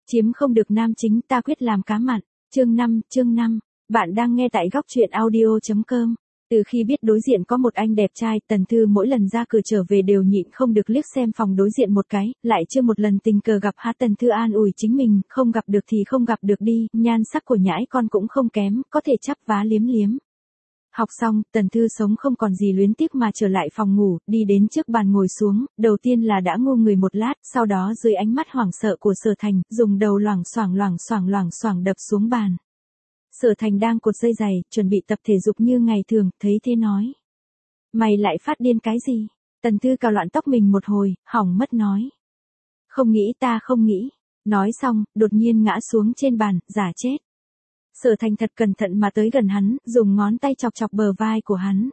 Chiếm không được nam chính ta quyết làm cá mặn. Chương 5, bạn đang nghe tại góc truyện audio.com. Từ khi biết đối diện có một anh đẹp trai, Tần Thư mỗi lần ra cửa trở về đều nhịn không được liếc xem phòng đối diện một cái, lại chưa một lần tình cờ gặp Tần Thư an ủi chính mình, không gặp được thì không gặp được đi, nhan sắc của nhãi con cũng không kém, có thể chắp vá liếm liếm. Học xong, Tần Thư sống không còn gì luyến tiếc mà trở lại phòng ngủ, đi đến trước bàn ngồi xuống, đầu tiên là đã ngu người một lát, sau đó dưới ánh mắt hoảng sợ của Sở Thành, dùng đầu loảng xoảng đập xuống bàn. Sở Thành đang cột dây giày, chuẩn bị tập thể dục như ngày thường, thấy thế nói. Mày lại phát điên cái gì? Tần Thư cào loạn tóc mình một hồi, hỏng mất nói. Không nghĩ ta không nghĩ. Nói xong, đột nhiên ngã xuống trên bàn, giả chết. Sở Thành thật cẩn thận mà tới gần hắn, dùng ngón tay chọc chọc bờ vai của hắn.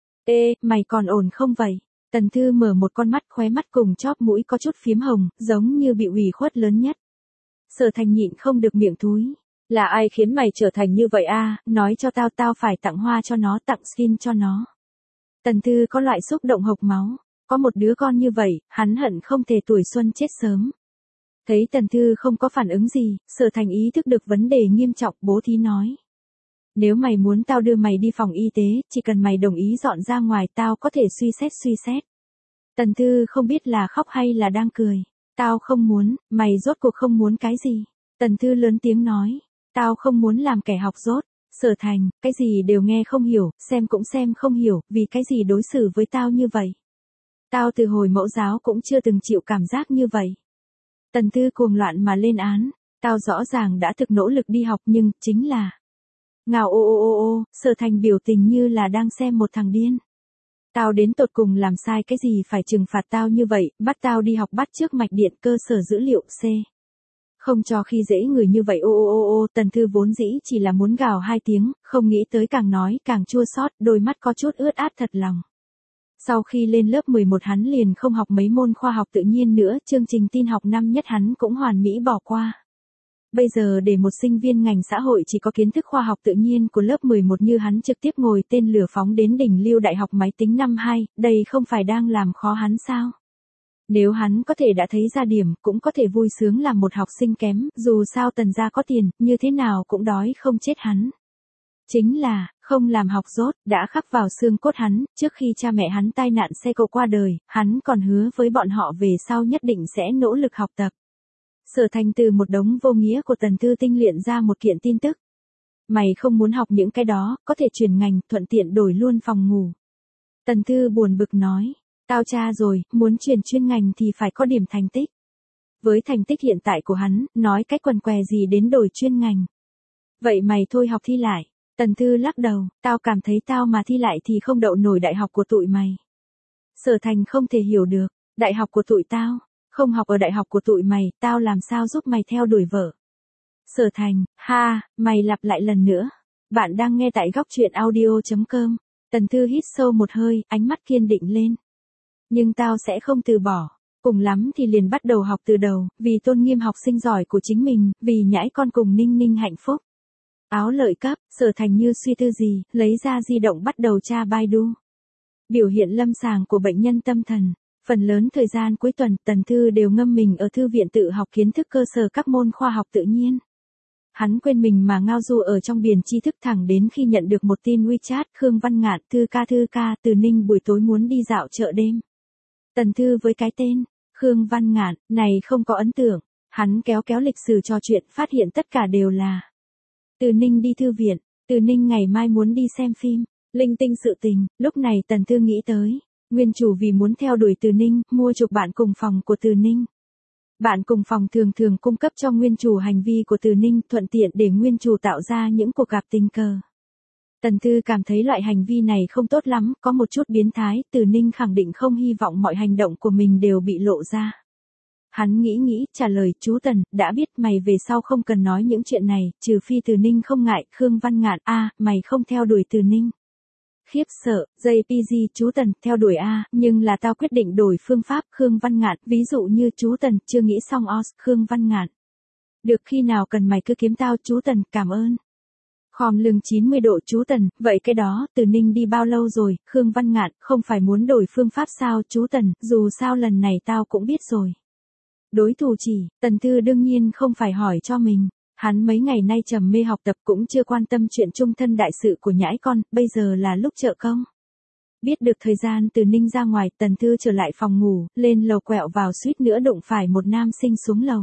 Ê, mày còn ổn không vậy? Tần Thư mở một con mắt, khóe mắt cùng chóp mũi có chút phiếm hồng, giống như bị ủy khuất lớn nhất. Sở Thành nhịn không được miệng thúi. Là ai khiến mày trở thành như vậy a? Nói cho tao phải tặng hoa cho nó, tặng skin cho nó. Tần Thư có loại xúc động hộc máu. Có một đứa con như vậy, hắn hận không thể tuổi xuân chết sớm. Thấy Tần Thư không có phản ứng gì, Sở Thành ý thức được vấn đề nghiêm trọng, bố thí nói. Nếu mày muốn tao đưa mày đi phòng y tế, chỉ cần mày đồng ý dọn ra ngoài tao có thể suy xét. Tần Thư không biết là khóc hay là đang cười. Tao không muốn, mày rốt cuộc không muốn cái gì? Tần Thư lớn tiếng nói. Tao không muốn làm kẻ học dốt. Sở Thành, cái gì đều nghe không hiểu, xem cũng xem không hiểu, vì cái gì đối xử với tao như vậy? Tao từ hồi mẫu giáo cũng chưa từng chịu cảm giác như vậy. Tần Thư cuồng loạn mà lên án. Tao rõ ràng đã thực nỗ lực đi học nhưng, chính là... Ngào ô, Sở Thành biểu tình như là đang xem một thằng điên. Tao đến tột cùng làm sai cái gì phải trừng phạt tao như vậy, bắt tao đi học bắt chước mạch điện cơ sở dữ liệu C. Không cho khi dễ người như vậy ô, Tần Thư vốn dĩ chỉ là muốn gào 2 tiếng, không nghĩ tới càng nói càng chua xót, đôi mắt có chút ướt át thật lòng. Sau khi lên lớp 11 hắn liền không học mấy môn khoa học tự nhiên nữa, chương trình tin học năm nhất hắn cũng hoàn mỹ bỏ qua. Bây giờ để một sinh viên ngành xã hội chỉ có kiến thức khoa học tự nhiên của lớp 11 như hắn trực tiếp ngồi tên lửa phóng đến đỉnh lưu đại học máy tính năm 2, đây không phải đang làm khó hắn sao? Nếu hắn có thể đã thấy ra điểm, cũng có thể vui sướng làm một học sinh kém, dù sao Tần gia có tiền, như thế nào cũng đói không chết hắn. Chính là, không làm học dốt, đã khắc vào xương cốt hắn, trước khi cha mẹ hắn tai nạn xe cộ qua đời, hắn còn hứa với bọn họ về sau nhất định sẽ nỗ lực học tập. Sở Thành từ một đống vô nghĩa của Tần Thư tinh luyện ra một kiện tin tức. Mày không muốn học những cái đó, có thể chuyển ngành, thuận tiện đổi luôn phòng ngủ. Tần Thư buồn bực nói. Tao tra rồi, muốn chuyển chuyên ngành thì phải có điểm thành tích. Với thành tích hiện tại của hắn, nói cái quần què gì đến đổi chuyên ngành. Vậy mày thôi học thi lại. Tần Thư lắc đầu, tao cảm thấy tao mà thi lại thì không đậu nổi đại học của tụi mày. Sở Thành không thể hiểu được, đại học của tụi tao, không học ở đại học của tụi mày, tao làm sao giúp mày theo đuổi vợ. Sở Thành, mày lặp lại lần nữa. Bạn đang nghe tại góc truyện audio.com. Tần Thư hít sâu một hơi, ánh mắt kiên định lên. Nhưng tao sẽ không từ bỏ. Cùng lắm thì liền bắt đầu học từ đầu, vì tôn nghiêm học sinh giỏi của chính mình, vì nhãi con cùng Ninh Ninh hạnh phúc. Áo lợi cấp, Sở Thành như suy tư gì, lấy ra di động bắt đầu tra Baidu. Biểu hiện lâm sàng của bệnh nhân tâm thần. Phần lớn thời gian cuối tuần, Tần Thư đều ngâm mình ở thư viện tự học kiến thức cơ sở các môn khoa học tự nhiên. Hắn quên mình mà ngao du ở trong biển tri thức thẳng đến khi nhận được một tin WeChat, Khương Văn Ngạn, Thư ca, từ Ninh buổi tối muốn đi dạo chợ đêm. Tần Thư với cái tên, Khương Văn Ngạn, này không có ấn tượng, hắn kéo lịch sử trò chuyện phát hiện tất cả đều là. Từ Ninh đi thư viện, Từ Ninh ngày mai muốn đi xem phim, linh tinh sự tình, lúc này Tần Thư nghĩ tới. Nguyên chủ vì muốn theo đuổi Từ Ninh, mua chuộc bạn cùng phòng của Từ Ninh. Bạn cùng phòng thường cung cấp cho nguyên chủ hành vi của Từ Ninh, thuận tiện để nguyên chủ tạo ra những cuộc gặp tình cờ. Tần Thư cảm thấy loại hành vi này không tốt lắm, có một chút biến thái, Từ Ninh khẳng định không hy vọng mọi hành động của mình đều bị lộ ra. Hắn nghĩ, trả lời, chú Tần, đã biết mày về sau không cần nói những chuyện này, trừ phi Từ Ninh không ngại, Khương Văn Ngạn, mày không theo đuổi Từ Ninh. Khiếp sợ, JPG, chú Tần, theo đuổi nhưng là tao quyết định đổi phương pháp, Khương Văn Ngạn, ví dụ như chú Tần, chưa nghĩ xong Khương Văn Ngạn. Được khi nào cần mày cứ kiếm tao, chú Tần, cảm ơn. Khom lưng 90 độ, chú Tần, vậy cái đó, Từ Ninh đi bao lâu rồi, Khương Văn Ngạn, không phải muốn đổi phương pháp sao, chú Tần, dù sao lần này tao cũng biết rồi. Đối thủ chỉ, Tần Thư đương nhiên không phải hỏi cho mình. Hắn mấy ngày nay trầm mê học tập cũng chưa quan tâm chuyện chung thân đại sự của nhãi con, bây giờ là lúc trợ công. Biết được thời gian từ Ninh ra ngoài, Tần Thư trở lại phòng ngủ, lên lầu quẹo vào suýt nữa đụng phải một nam sinh xuống lầu.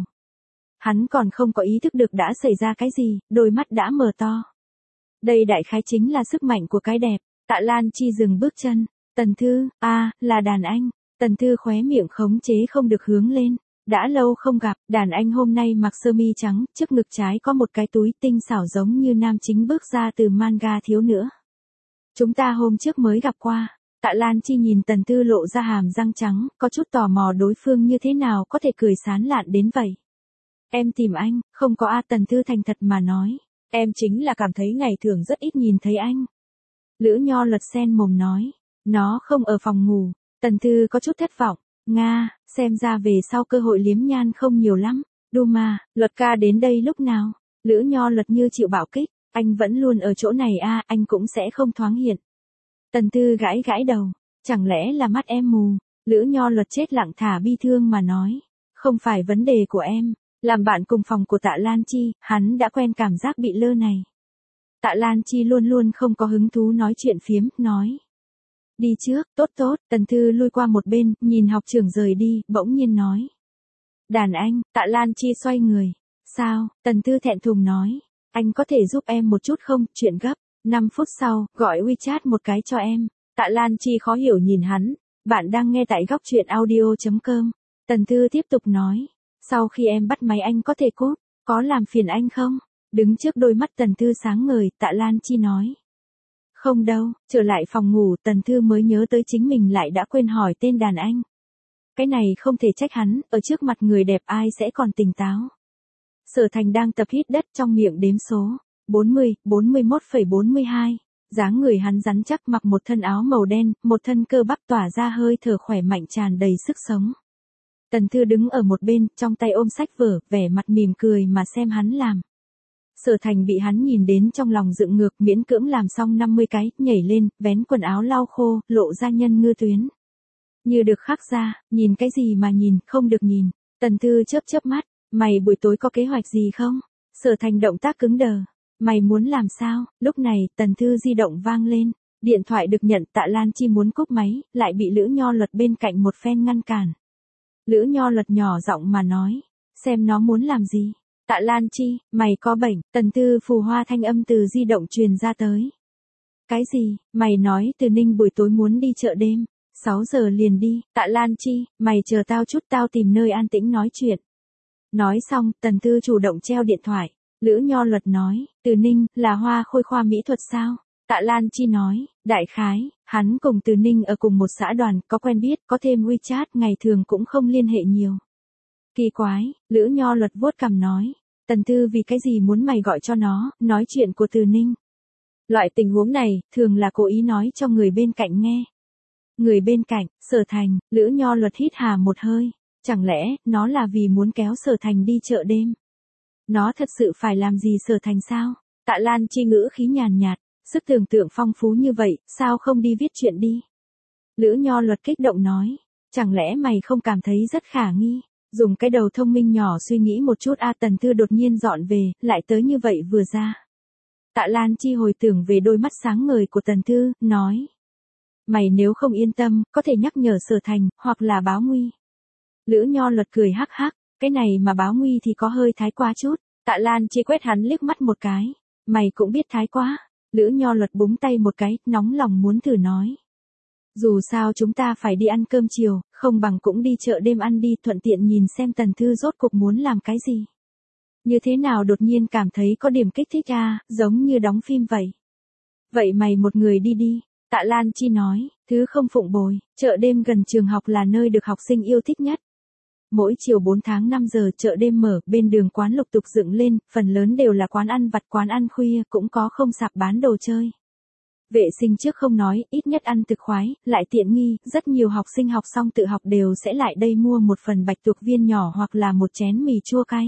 Hắn còn không có ý thức được đã xảy ra cái gì, đôi mắt đã mở to. Đây đại khái chính là sức mạnh của cái đẹp. Tạ Lan Chi dừng bước chân. Tần Thư, là đàn anh. Tần Thư khóe miệng khống chế không được hướng lên. Đã lâu không gặp, đàn anh hôm nay mặc sơ mi trắng, trước ngực trái có một cái túi tinh xảo giống như nam chính bước ra từ manga thiếu nữa. Chúng ta hôm trước mới gặp qua. Tạ Lan Chi nhìn Tần Thư lộ ra hàm răng trắng, có chút tò mò đối phương như thế nào có thể cười sán lạn đến vậy. Em tìm anh, không có Tần Thư thành thật mà nói. Em chính là cảm thấy ngày thường rất ít nhìn thấy anh. Lữ Nho Luật sen mồm nói. Nó không ở phòng ngủ. Tần Thư có chút thất vọng. Nga, xem ra về sau cơ hội liếm nhan không nhiều lắm. Đu mà, Luật ca đến đây lúc nào? Lữ Nho Luật như chịu bạo kích. Anh vẫn luôn ở chỗ này anh cũng sẽ không thoáng hiện. Tần Thư gãi gãi đầu. Chẳng lẽ là mắt em mù? Lữ Nho Luật chết lặng thả bi thương mà nói. Không phải vấn đề của em. Làm bạn cùng phòng của Tạ Lan Chi, hắn đã quen cảm giác bị lơ này. Tạ Lan Chi luôn luôn không có hứng thú nói chuyện phiếm, nói. Đi trước, tốt, Tần Thư lui qua một bên, nhìn học trưởng rời đi, bỗng nhiên nói. Đàn anh, Tạ Lan Chi xoay người. Sao, Tần Thư thẹn thùng nói. Anh có thể giúp em một chút không, chuyện gấp. 5 phút sau, gọi WeChat một cái cho em. Tạ Lan Chi khó hiểu nhìn hắn. Bạn đang nghe tại góc truyện audio.com. Tần Thư tiếp tục nói. Sau khi em bắt máy anh có thể cút, có làm phiền anh không? Đứng trước đôi mắt Tần Thư sáng ngời, Tạ Lan Chi nói. Không đâu, trở lại phòng ngủ Tần Thư mới nhớ tới chính mình lại đã quên hỏi tên đàn anh. Cái này không thể trách hắn, ở trước mặt người đẹp ai sẽ còn tỉnh táo. Sở Thành đang tập hít đất trong miệng đếm số. 40, 41,42. Dáng người hắn rắn chắc mặc một thân áo màu đen, một thân cơ bắp tỏa ra hơi thở khỏe mạnh tràn đầy sức sống. Tần Thư đứng ở một bên, trong tay ôm sách vở, vẻ mặt mỉm cười mà xem hắn làm. Sở Thành bị hắn nhìn đến trong lòng dựng ngược, miễn cưỡng làm xong 50 cái, nhảy lên, vén quần áo lau khô, lộ ra nhân ngư tuyến. Như được khắc ra, nhìn cái gì mà nhìn, không được nhìn. Tần Thư chớp mắt, mày buổi tối có kế hoạch gì không? Sở Thành động tác cứng đờ. Mày muốn làm sao? Lúc này, Tần Thư di động vang lên. Điện thoại được nhận, Tạ Lan Chi muốn cúp máy, lại bị Lữ Nho Luật bên cạnh một phen ngăn cản. Lữ Nho Luật nhỏ giọng mà nói. Xem nó muốn làm gì? Tạ Lan Chi, mày có bệnh. Tần Thư phù hoa thanh âm từ di động truyền ra tới. Cái gì? Mày nói Từ Ninh buổi tối muốn đi chợ đêm. 6 giờ liền đi. Tạ Lan Chi, mày chờ tao chút, tao tìm nơi an tĩnh nói chuyện. Nói xong, Tần Thư chủ động treo điện thoại. Lữ Nho Luật nói, Từ Ninh, là Hoa Khôi khoa mỹ thuật sao? Tạ Lan Chi nói, đại khái, hắn cùng Từ Ninh ở cùng một xã đoàn, có quen biết, có thêm WeChat, ngày thường cũng không liên hệ nhiều. Kỳ quái, Lữ Nho Luật vuốt cằm nói, Tần Thư vì cái gì muốn mày gọi cho nó, nói chuyện của Từ Ninh. Loại tình huống này, thường là cố ý nói cho người bên cạnh nghe. Người bên cạnh, Sở Thành, Lữ Nho Luật hít hà một hơi, chẳng lẽ, nó là vì muốn kéo Sở Thành đi chợ đêm? Nó thật sự phải làm gì Sở Thành sao? Tạ Lan Chi ngữ khí nhàn nhạt, sức tưởng tượng phong phú như vậy, sao không đi viết chuyện đi? Lữ Nho Luật kích động nói, chẳng lẽ mày không cảm thấy rất khả nghi? Dùng cái đầu thông minh nhỏ suy nghĩ một chút Tần Thư đột nhiên dọn về, lại tới như vậy vừa ra. Tạ Lan Chi hồi tưởng về đôi mắt sáng ngời của Tần Thư, nói. Mày nếu không yên tâm, có thể nhắc nhở Sở Thành, hoặc là báo nguy. Lữ Nho Luật cười hắc hắc, cái này mà báo nguy thì có hơi thái quá chút. Tạ Lan Chi quét hắn liếc mắt một cái. Mày cũng biết thái quá. Lữ Nho Luật búng tay một cái, nóng lòng muốn thử nói. Dù sao chúng ta phải đi ăn cơm chiều, không bằng cũng đi chợ đêm ăn đi, thuận tiện nhìn xem Tần Thư rốt cục muốn làm cái gì. Như thế nào đột nhiên cảm thấy có điểm kích thích giống như đóng phim vậy. Vậy mày một người đi đi. Tạ Lan Chi nói, thứ không phụng bồi, chợ đêm gần trường học là nơi được học sinh yêu thích nhất. Mỗi chiều 4 tháng 5 giờ chợ đêm mở, bên đường quán lục tục dựng lên, phần lớn đều là quán ăn vặt, quán ăn khuya, cũng có không sạp bán đồ chơi. Vệ sinh trước không nói, ít nhất ăn thực khoái, lại tiện nghi, rất nhiều học sinh học xong tự học đều sẽ lại đây mua một phần bạch tuộc viên nhỏ hoặc là một chén mì chua cay.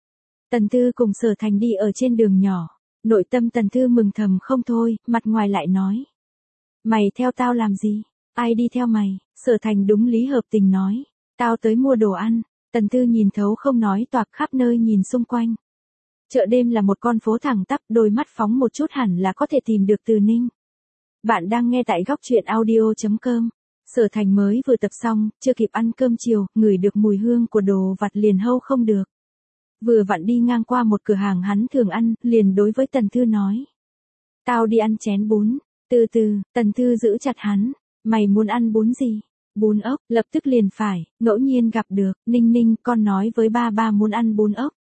Tần Thư cùng Sở Thành đi ở trên đường nhỏ, nội tâm Tần Thư mừng thầm không thôi, mặt ngoài lại nói. Mày theo tao làm gì? Ai đi theo mày? Sở Thành đúng lý hợp tình nói. Tao tới mua đồ ăn. Tần Thư nhìn thấu không nói toạc khắp nơi nhìn xung quanh. Chợ đêm là một con phố thẳng tắp, đôi mắt phóng một chút hẳn là có thể tìm được Từ Ninh. Bạn đang nghe tại góc truyện audio.com. Sở Thành mới vừa tập xong, chưa kịp ăn cơm chiều, ngửi được mùi hương của đồ vặt liền hâu không được. Vừa vặn đi ngang qua một cửa hàng hắn thường ăn, liền đối với Tần Thư nói. Tao đi ăn chén bún. Từ từ, Tần Thư giữ chặt hắn. Mày muốn ăn bún gì? Bún ốc, lập tức liền phải, ngẫu nhiên gặp được, Ninh Ninh, con nói với ba muốn ăn bún ốc.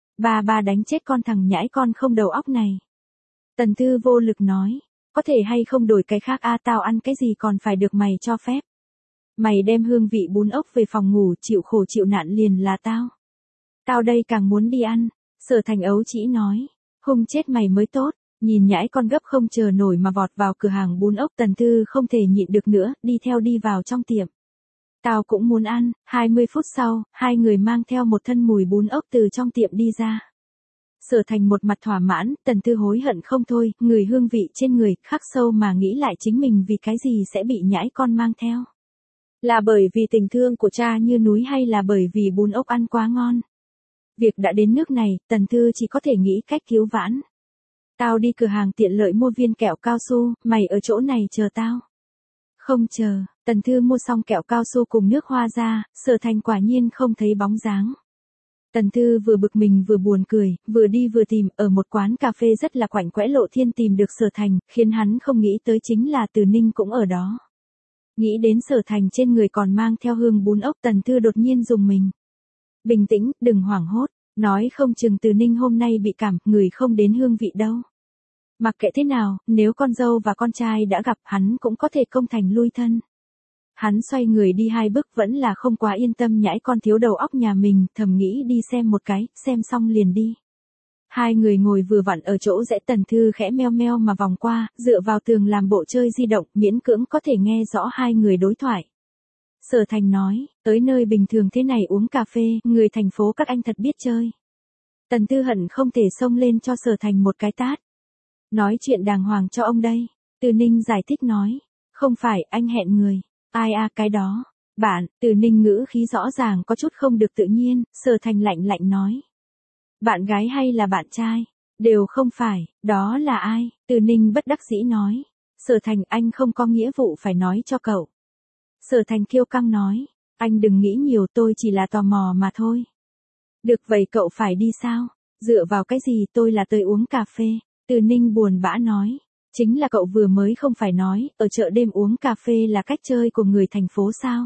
Ba đánh chết con thằng nhãi con không đầu óc này. Tần Thư vô lực nói, có thể hay không đổi cái khác tao ăn cái gì còn phải được mày cho phép. Mày đem hương vị bún ốc về phòng ngủ chịu khổ chịu nạn liền là tao. Tao đây càng muốn đi ăn, Sở Thành ấu chỉ nói, hung chết mày mới tốt. Nhìn nhãi con gấp không chờ nổi mà vọt vào cửa hàng bún ốc, Tần Thư không thể nhịn được nữa, đi theo đi vào trong tiệm. Tao cũng muốn ăn. 20 phút sau, hai người mang theo một thân mùi bún ốc từ trong tiệm đi ra. Sở Thành một mặt thỏa mãn, Tần Thư hối hận không thôi, người hương vị trên người, khắc sâu mà nghĩ lại chính mình vì cái gì sẽ bị nhãi con mang theo. Là bởi vì tình thương của cha như núi hay là bởi vì bún ốc ăn quá ngon? Việc đã đến nước này, Tần Thư chỉ có thể nghĩ cách cứu vãn. Tao đi cửa hàng tiện lợi mua viên kẹo cao su, mày ở chỗ này chờ tao. Không chờ, Tần Thư mua xong kẹo cao su cùng nước hoa ra, Sở Thành quả nhiên không thấy bóng dáng. Tần Thư vừa bực mình vừa buồn cười, vừa đi vừa tìm, ở một quán cà phê rất là quạnh quẽ Lộ Thiên tìm được Sở Thành, khiến hắn không nghĩ tới chính là Từ Ninh cũng ở đó. Nghĩ đến Sở Thành trên người còn mang theo hương bún ốc, Tần Thư đột nhiên rùng mình. Bình tĩnh, đừng hoảng hốt, nói không chừng Từ Ninh hôm nay bị cảm, người không đến hương vị đâu. Mặc kệ thế nào, nếu con dâu và con trai đã gặp hắn cũng có thể công thành lui thân. Hắn xoay người đi 2 bước vẫn là không quá yên tâm nhãi con thiếu đầu óc nhà mình, thầm nghĩ đi xem một cái, xem xong liền đi. Hai người ngồi vừa vặn ở chỗ rẽ, Tần Thư khẽ meo meo mà vòng qua, dựa vào tường làm bộ chơi di động, miễn cưỡng có thể nghe rõ hai người đối thoại. Sở Thành nói, tới nơi bình thường thế này uống cà phê, người thành phố các anh thật biết chơi. Tần Thư hận không thể xông lên cho Sở Thành một cái tát. Nói chuyện đàng hoàng cho ông đây. Từ Ninh giải thích nói. Không phải, anh hẹn người. Ai cái đó. Bạn, Từ Ninh ngữ khí rõ ràng có chút không được tự nhiên, Sở Thành lạnh lạnh nói. Bạn gái hay là bạn trai? Đều không phải, đó là ai? Từ Ninh bất đắc dĩ nói. Sở Thành, anh không có nghĩa vụ phải nói cho cậu. Sở Thành kiêu căng nói. Anh đừng nghĩ nhiều, tôi chỉ là tò mò mà thôi. Được vậy cậu phải đi sao? Dựa vào cái gì, tôi là tới uống cà phê. Từ Ninh buồn bã nói, chính là cậu vừa mới không phải nói, ở chợ đêm uống cà phê là cách chơi của người thành phố sao?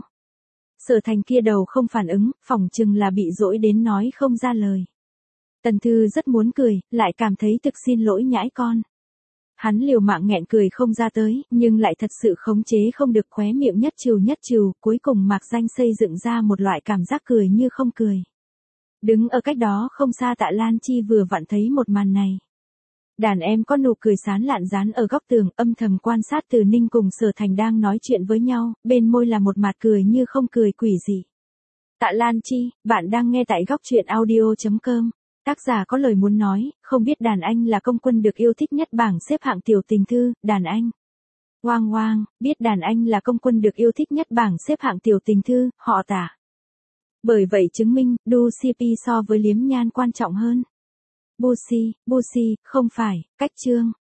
Sở Thành kia đầu không phản ứng, phỏng chừng là bị dỗi đến nói không ra lời. Tần Thư rất muốn cười, lại cảm thấy thực xin lỗi nhãi con. Hắn liều mạng nghẹn cười không ra tới, nhưng lại thật sự khống chế không được, khóe miệng nhất trừ, cuối cùng mạc danh xây dựng ra một loại cảm giác cười như không cười. Đứng ở cách đó không xa Tạ Lan Chi vừa vặn thấy một màn này. Đàn em có nụ cười sán lạn dán ở góc tường, âm thầm quan sát Từ Ninh cùng Sở Thành đang nói chuyện với nhau, bên môi là một mặt cười như không cười quỷ dị. Tạ Lan Chi, bạn đang nghe tại góc truyện audio.com. Tác giả có lời muốn nói, không biết đàn anh là công quân được yêu thích nhất bảng xếp hạng tiểu tình thư, đàn anh. Oang, biết đàn anh là công quân được yêu thích nhất bảng xếp hạng tiểu tình thư, họ Tả. Bởi vậy chứng minh, đu CP so với liếm nhan quan trọng hơn. Busi, không phải, cách chương.